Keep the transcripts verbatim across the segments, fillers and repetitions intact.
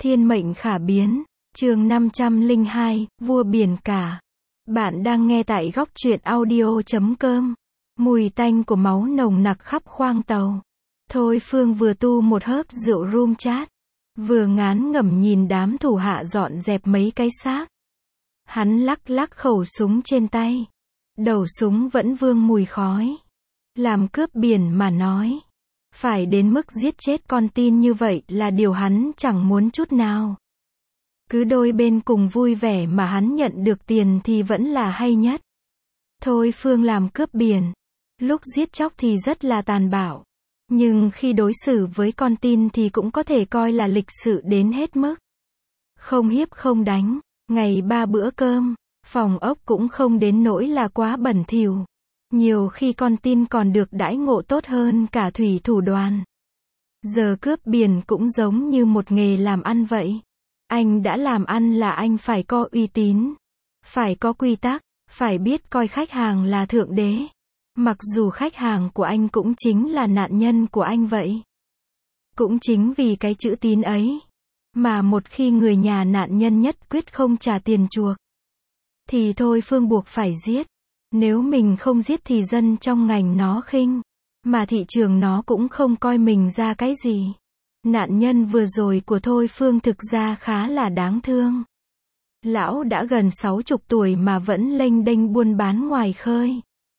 Thiên mệnh khả biến, chương năm trăm lẻ hai, vua biển cả. Bạn đang nghe tại góc truyện audio chấm com. Mùi tanh của máu nồng nặc khắp khoang tàu. Thôi Phương vừa tu một hớp rượu rum chát, vừa ngán ngẩm nhìn đám thủ hạ dọn dẹp mấy cái xác. Hắn lắc lắc khẩu súng trên tay. Đầu súng vẫn vương mùi khói. Làm cướp biển mà nói, phải đến mức giết chết con tin như vậy là điều hắn chẳng muốn chút nào. Cứ đôi bên cùng vui vẻ mà hắn nhận được tiền thì vẫn là hay nhất. Thôi Phương làm cướp biển, lúc giết chóc thì rất là tàn bạo. Nhưng khi đối xử với con tin thì cũng có thể coi là lịch sự đến hết mức. Không hiếp không đánh, ngày ba bữa cơm, phòng ốc cũng không đến nỗi là quá bẩn thỉu. Nhiều khi con tin còn được đãi ngộ tốt hơn cả thủy thủ đoàn. Giờ cướp biển cũng giống như một nghề làm ăn vậy. Anh đã làm ăn là anh phải có uy tín, phải có quy tắc, phải biết coi khách hàng là thượng đế. Mặc dù khách hàng của anh cũng chính là nạn nhân của anh vậy. Cũng chính vì cái chữ tín ấy, mà một khi người nhà nạn nhân nhất quyết không trả tiền chuộc, thì Thôi Phương buộc phải giết. Nếu mình không giết thì dân trong ngành nó khinh, mà thị trường nó cũng không coi mình ra cái gì. Nạn nhân vừa rồi của Thôi Phương thực ra khá là đáng thương. Lão đã gần sáu chục tuổi mà vẫn lênh đênh buôn bán ngoài khơi.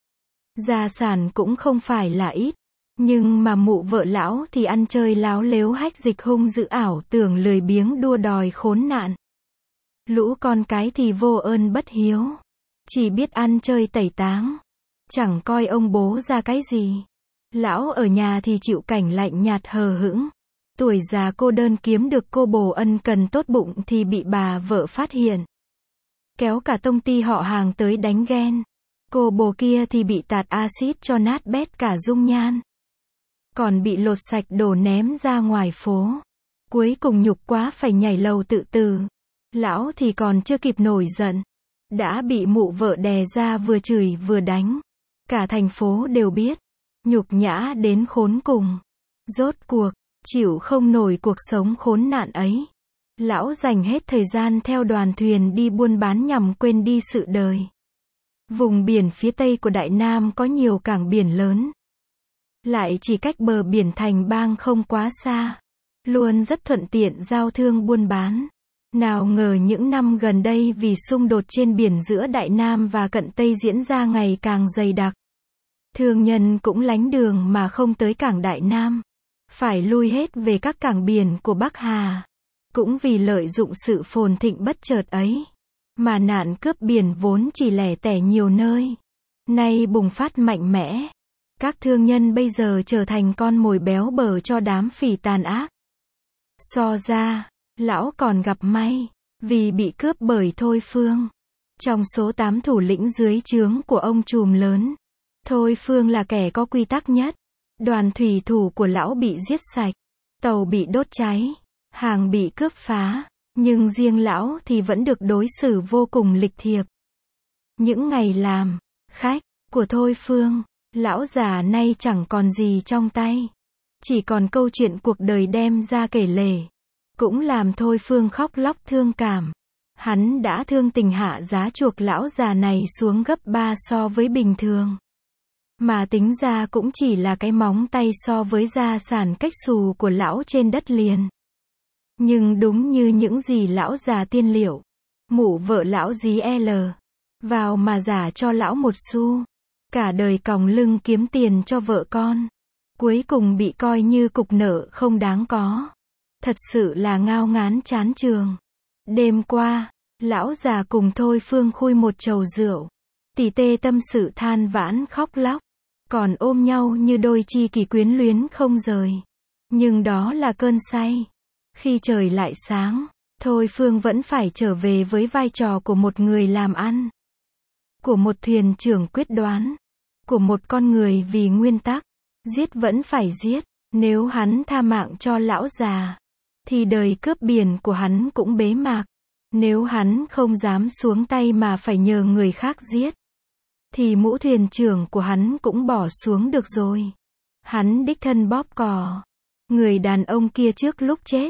Gia sản cũng không phải là ít, nhưng mà mụ vợ lão thì ăn chơi láo lếu hách dịch hung dữ ảo tưởng lười biếng đua đòi khốn nạn. Lũ con cái thì vô ơn bất hiếu, chỉ biết ăn chơi tẩy táng, chẳng coi ông bố ra cái gì. Lão ở nhà thì chịu cảnh lạnh nhạt hờ hững. Tuổi già cô đơn kiếm được cô bồ ân cần tốt bụng thì bị bà vợ phát hiện, kéo cả tông ty họ hàng tới đánh ghen. Cô bồ kia thì bị tạt axit cho nát bét cả dung nhan, còn bị lột sạch đồ ném ra ngoài phố. Cuối cùng nhục quá phải nhảy lầu tự tử. Lão thì còn chưa kịp nổi giận, đã bị mụ vợ đè ra vừa chửi vừa đánh. Cả thành phố đều biết, nhục nhã đến khốn cùng. Rốt cuộc, chịu không nổi cuộc sống khốn nạn ấy, lão dành hết thời gian theo đoàn thuyền đi buôn bán nhằm quên đi sự đời. Vùng biển phía tây của Đại Nam có nhiều cảng biển lớn, lại chỉ cách bờ biển Thành Bang không quá xa, luôn rất thuận tiện giao thương buôn bán. Nào ngờ những năm gần đây vì xung đột trên biển giữa Đại Nam và Cận Tây diễn ra ngày càng dày đặc, thương nhân cũng lánh đường mà không tới cảng Đại Nam, phải lui hết về các cảng biển của Bắc Hà. Cũng vì lợi dụng sự phồn thịnh bất chợt ấy, mà nạn cướp biển vốn chỉ lẻ tẻ nhiều nơi, nay bùng phát mạnh mẽ. Các thương nhân bây giờ trở thành con mồi béo bở cho đám phỉ tàn ác. So ra, lão còn gặp may, vì bị cướp bởi Thôi Phương. Trong số tám thủ lĩnh dưới trướng của ông trùm lớn, Thôi Phương là kẻ có quy tắc nhất. Đoàn thủy thủ của lão bị giết sạch, tàu bị đốt cháy, hàng bị cướp phá, nhưng riêng lão thì vẫn được đối xử vô cùng lịch thiệp. Những ngày làm khách của Thôi Phương, lão già nay chẳng còn gì trong tay, chỉ còn câu chuyện cuộc đời đem ra kể lể, cũng làm Thôi Phương khóc lóc thương cảm. Hắn đã thương tình hạ giá chuộc lão già này xuống gấp ba so với bình thường, mà tính ra cũng chỉ là cái móng tay so với gia sản cách xù của lão trên đất liền. Nhưng đúng như những gì lão già tiên liệu, mụ vợ lão dí L vào mà giả cho lão một xu, cả đời còng lưng kiếm tiền cho vợ con, cuối cùng bị coi như cục nợ không đáng có. Thật sự là ngao ngán chán trường. Đêm qua, lão già cùng Thôi Phương khui một chầu rượu, tỉ tê tâm sự than vãn khóc lóc, còn ôm nhau như đôi chi kỷ quyến luyến không rời. Nhưng đó là cơn say. Khi trời lại sáng, Thôi Phương vẫn phải trở về với vai trò của một người làm ăn, của một thuyền trưởng quyết đoán, của một con người vì nguyên tắc. Giết vẫn phải giết. Nếu hắn tha mạng cho lão già, thì đời cướp biển của hắn cũng bế mạc. Nếu hắn không dám xuống tay mà phải nhờ người khác giết, thì mũ thuyền trưởng của hắn cũng bỏ xuống được rồi. Hắn đích thân bóp cò. Người đàn ông kia trước lúc chết,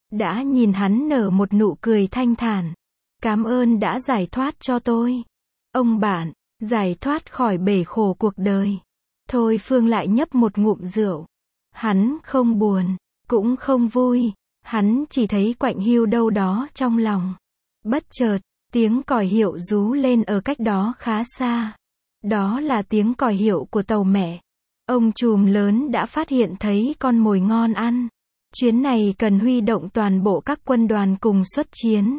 đã nhìn hắn nở một nụ cười thanh thản. Cảm ơn đã giải thoát cho tôi. Ông bạn, giải thoát khỏi bể khổ cuộc đời. Thôi Phương lại nhấp một ngụm rượu. Hắn không buồn, cũng không vui, hắn chỉ thấy quạnh hiu đâu đó trong lòng. Bất chợt, tiếng còi hiệu rú lên ở cách đó khá xa. Đó là tiếng còi hiệu của tàu mẹ. Ông trùm lớn đã phát hiện thấy con mồi ngon ăn. Chuyến này cần huy động toàn bộ các quân đoàn cùng xuất chiến.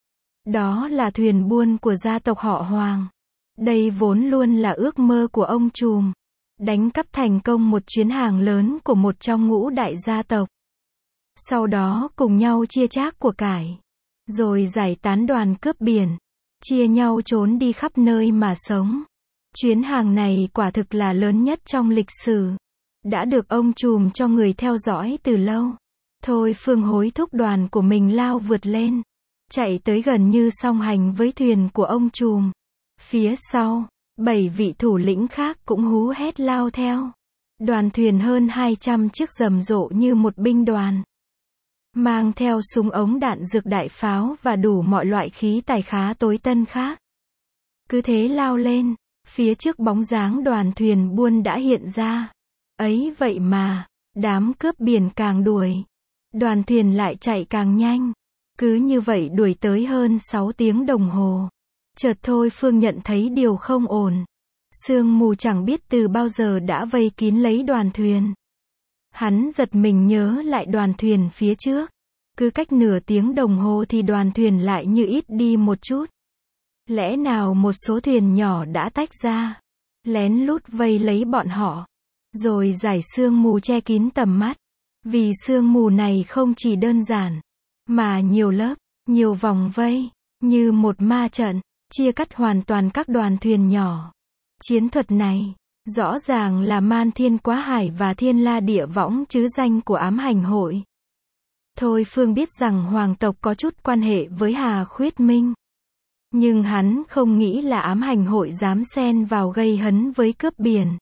Đó là thuyền buôn của gia tộc họ Hoàng. Đây vốn luôn là ước mơ của ông trùm. Đánh cắp thành công một chuyến hàng lớn của một trong ngũ đại gia tộc. Sau đó cùng nhau chia chác của cải. Rồi giải tán đoàn cướp biển. Chia nhau trốn đi khắp nơi mà sống. Chuyến hàng này quả thực là lớn nhất trong lịch sử. Đã được ông trùm cho người theo dõi từ lâu. Thôi Phương hối thúc đoàn của mình lao vượt lên. Chạy tới gần như song hành với thuyền của ông trùm. Phía sau, bảy vị thủ lĩnh khác cũng hú hét lao theo. Đoàn thuyền hơn hai trăm chiếc rầm rộ như một binh đoàn. Mang theo súng ống đạn dược đại pháo và đủ mọi loại khí tài khá tối tân khác. Cứ thế lao lên, phía trước bóng dáng đoàn thuyền buôn đã hiện ra. Ấy vậy mà, đám cướp biển càng đuổi. Đoàn thuyền lại chạy càng nhanh. Cứ như vậy đuổi tới hơn sáu tiếng đồng hồ. Chợt Thôi Phương nhận thấy điều không ổn. Sương mù chẳng biết từ bao giờ đã vây kín lấy đoàn thuyền. Hắn giật mình nhớ lại đoàn thuyền phía trước. Cứ cách nửa tiếng đồng hồ thì đoàn thuyền lại như ít đi một chút. Lẽ nào một số thuyền nhỏ đã tách ra, lén lút vây lấy bọn họ, rồi giải sương mù che kín tầm mắt. Vì sương mù này không chỉ đơn giản, mà nhiều lớp, nhiều vòng vây, như một ma trận, chia cắt hoàn toàn các đoàn thuyền nhỏ. Chiến thuật này, rõ ràng là Man Thiên Quá Hải và Thiên La Địa Võng chứ danh của ám hành hội. Thôi Phương biết rằng hoàng tộc có chút quan hệ với Hà Khuyết Minh. Nhưng hắn không nghĩ là ám hành hội dám xen vào gây hấn với cướp biển.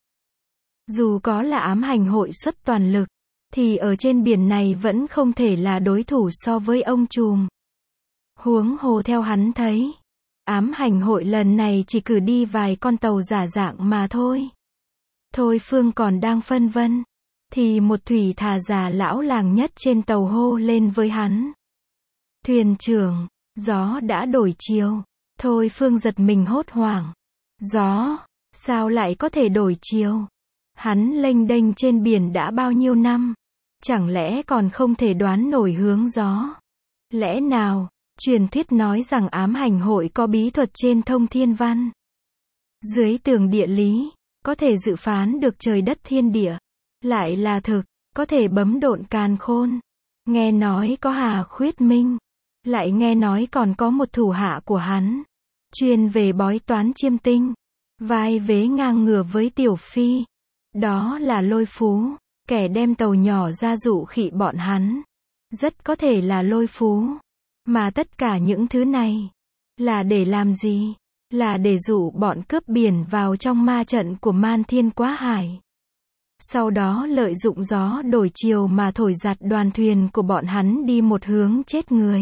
Dù có là ám hành hội xuất toàn lực, thì ở trên biển này vẫn không thể là đối thủ so với ông trùm. Huống hồ theo hắn thấy, ám hành hội lần này chỉ cử đi vài con tàu giả dạng mà thôi. Thôi Phương còn đang phân vân, thì một thủy thà già lão làng nhất trên tàu hô lên với hắn. Thuyền trưởng, gió đã đổi chiều. Thôi Phương giật mình hốt hoảng. Gió, sao lại có thể đổi chiều? Hắn lênh đênh trên biển đã bao nhiêu năm, chẳng lẽ còn không thể đoán nổi hướng gió? Lẽ nào, truyền thuyết nói rằng ám hành hội có bí thuật trên thông thiên văn, dưới tường địa lý, có thể dự phán được trời đất thiên địa, lại là thực, có thể bấm độn càn khôn. Nghe nói có Hà Khuyết Minh, lại nghe nói còn có một thủ hạ của hắn, chuyên về bói toán chiêm tinh, vai vế ngang ngửa với Tiểu Phi. Đó là Lôi Phú, kẻ đem tàu nhỏ ra dụ khị bọn hắn. Rất có thể là Lôi Phú. Mà tất cả những thứ này, là để làm gì? Là để dụ bọn cướp biển vào trong ma trận của Man Thiên Quá Hải. Sau đó lợi dụng gió đổi chiều mà thổi giạt đoàn thuyền của bọn hắn đi một hướng chết người.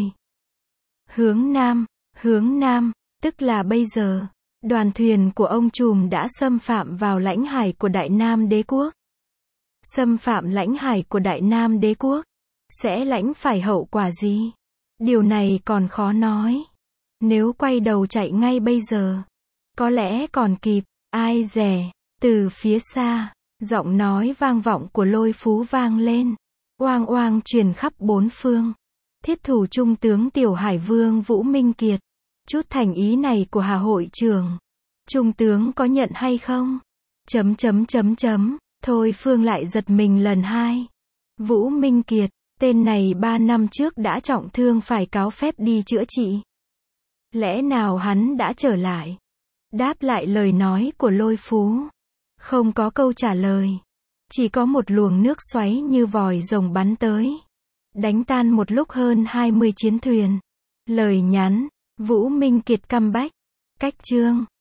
Hướng Nam, hướng Nam, tức là bây giờ, đoàn thuyền của ông trùm đã xâm phạm vào lãnh hải của Đại Nam Đế Quốc. Xâm phạm lãnh hải của Đại Nam Đế Quốc, sẽ lãnh phải hậu quả gì? Điều này còn khó nói. Nếu quay đầu chạy ngay bây giờ, có lẽ còn kịp, ai dè. Từ phía xa, giọng nói vang vọng của Lôi Phú vang lên, oang oang truyền khắp bốn phương. Thiết thủ trung tướng Tiểu Hải Vương Vũ Minh Kiệt. Chút thành ý này của Hà hội trưởng, trung tướng có nhận hay không? Chấm chấm chấm chấm. Thôi Phương lại giật mình lần hai. Vũ Minh Kiệt, tên này ba năm trước đã trọng thương phải cáo phép đi chữa trị. Lẽ nào hắn đã trở lại? Đáp lại lời nói của Lôi Phú, không có câu trả lời. Chỉ có một luồng nước xoáy như vòi rồng bắn tới, đánh tan một lúc hơn hai mươi chiến thuyền. Lời nhắn, Vũ Minh Kiệt comeback. Cách chương